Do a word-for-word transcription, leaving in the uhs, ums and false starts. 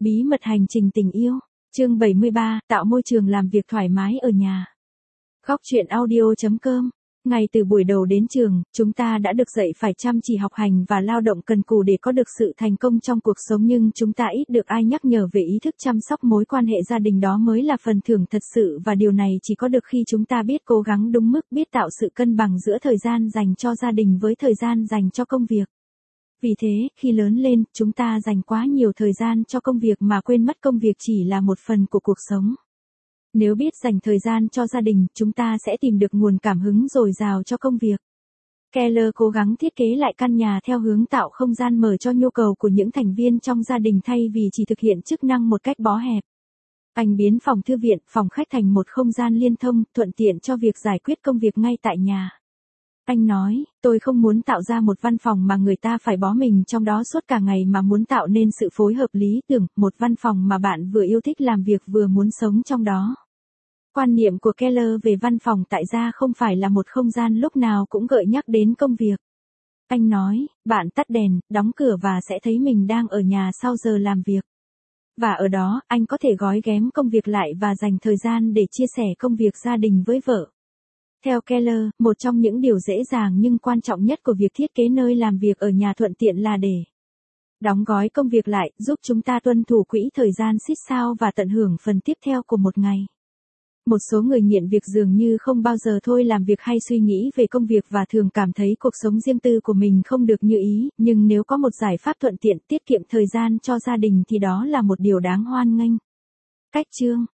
Bí mật hành trình tình yêu. Chương bảy mươi ba, tạo môi trường làm việc thoải mái ở nhà. Góc truyện audio chấm com. Ngay từ buổi đầu đến trường, chúng ta đã được dạy phải chăm chỉ học hành và lao động cần cù để có được sự thành công trong cuộc sống, nhưng chúng ta ít được ai nhắc nhở về ý thức chăm sóc mối quan hệ gia đình, đó mới là phần thưởng thật sự, và điều này chỉ có được khi chúng ta biết cố gắng đúng mức, biết tạo sự cân bằng giữa thời gian dành cho gia đình với thời gian dành cho công việc. Vì thế, khi lớn lên, chúng ta dành quá nhiều thời gian cho công việc mà quên mất công việc chỉ là một phần của cuộc sống. Nếu biết dành thời gian cho gia đình, chúng ta sẽ tìm được nguồn cảm hứng dồi dào cho công việc. Keller cố gắng thiết kế lại căn nhà theo hướng tạo không gian mở cho nhu cầu của những thành viên trong gia đình thay vì chỉ thực hiện chức năng một cách bó hẹp. Anh biến phòng thư viện, phòng khách thành một không gian liên thông, thuận tiện cho việc giải quyết công việc ngay tại nhà. Anh nói, tôi không muốn tạo ra một văn phòng mà người ta phải bó mình trong đó suốt cả ngày, mà muốn tạo nên sự phối hợp lý tưởng, một văn phòng mà bạn vừa yêu thích làm việc vừa muốn sống trong đó. Quan niệm của Keller về văn phòng tại gia không phải là một không gian lúc nào cũng gợi nhắc đến công việc. Anh nói, bạn tắt đèn, đóng cửa và sẽ thấy mình đang ở nhà sau giờ làm việc. Và ở đó, anh có thể gói ghém công việc lại và dành thời gian để chia sẻ công việc gia đình với vợ. Theo Keller, một trong những điều dễ dàng nhưng quan trọng nhất của việc thiết kế nơi làm việc ở nhà thuận tiện là để đóng gói công việc lại, giúp chúng ta tuân thủ quỹ thời gian xít sao và tận hưởng phần tiếp theo của một ngày. Một số người nghiện việc dường như không bao giờ thôi làm việc hay suy nghĩ về công việc và thường cảm thấy cuộc sống riêng tư của mình không được như ý, nhưng nếu có một giải pháp thuận tiện tiết kiệm thời gian cho gia đình thì đó là một điều đáng hoan nghênh. Cách chương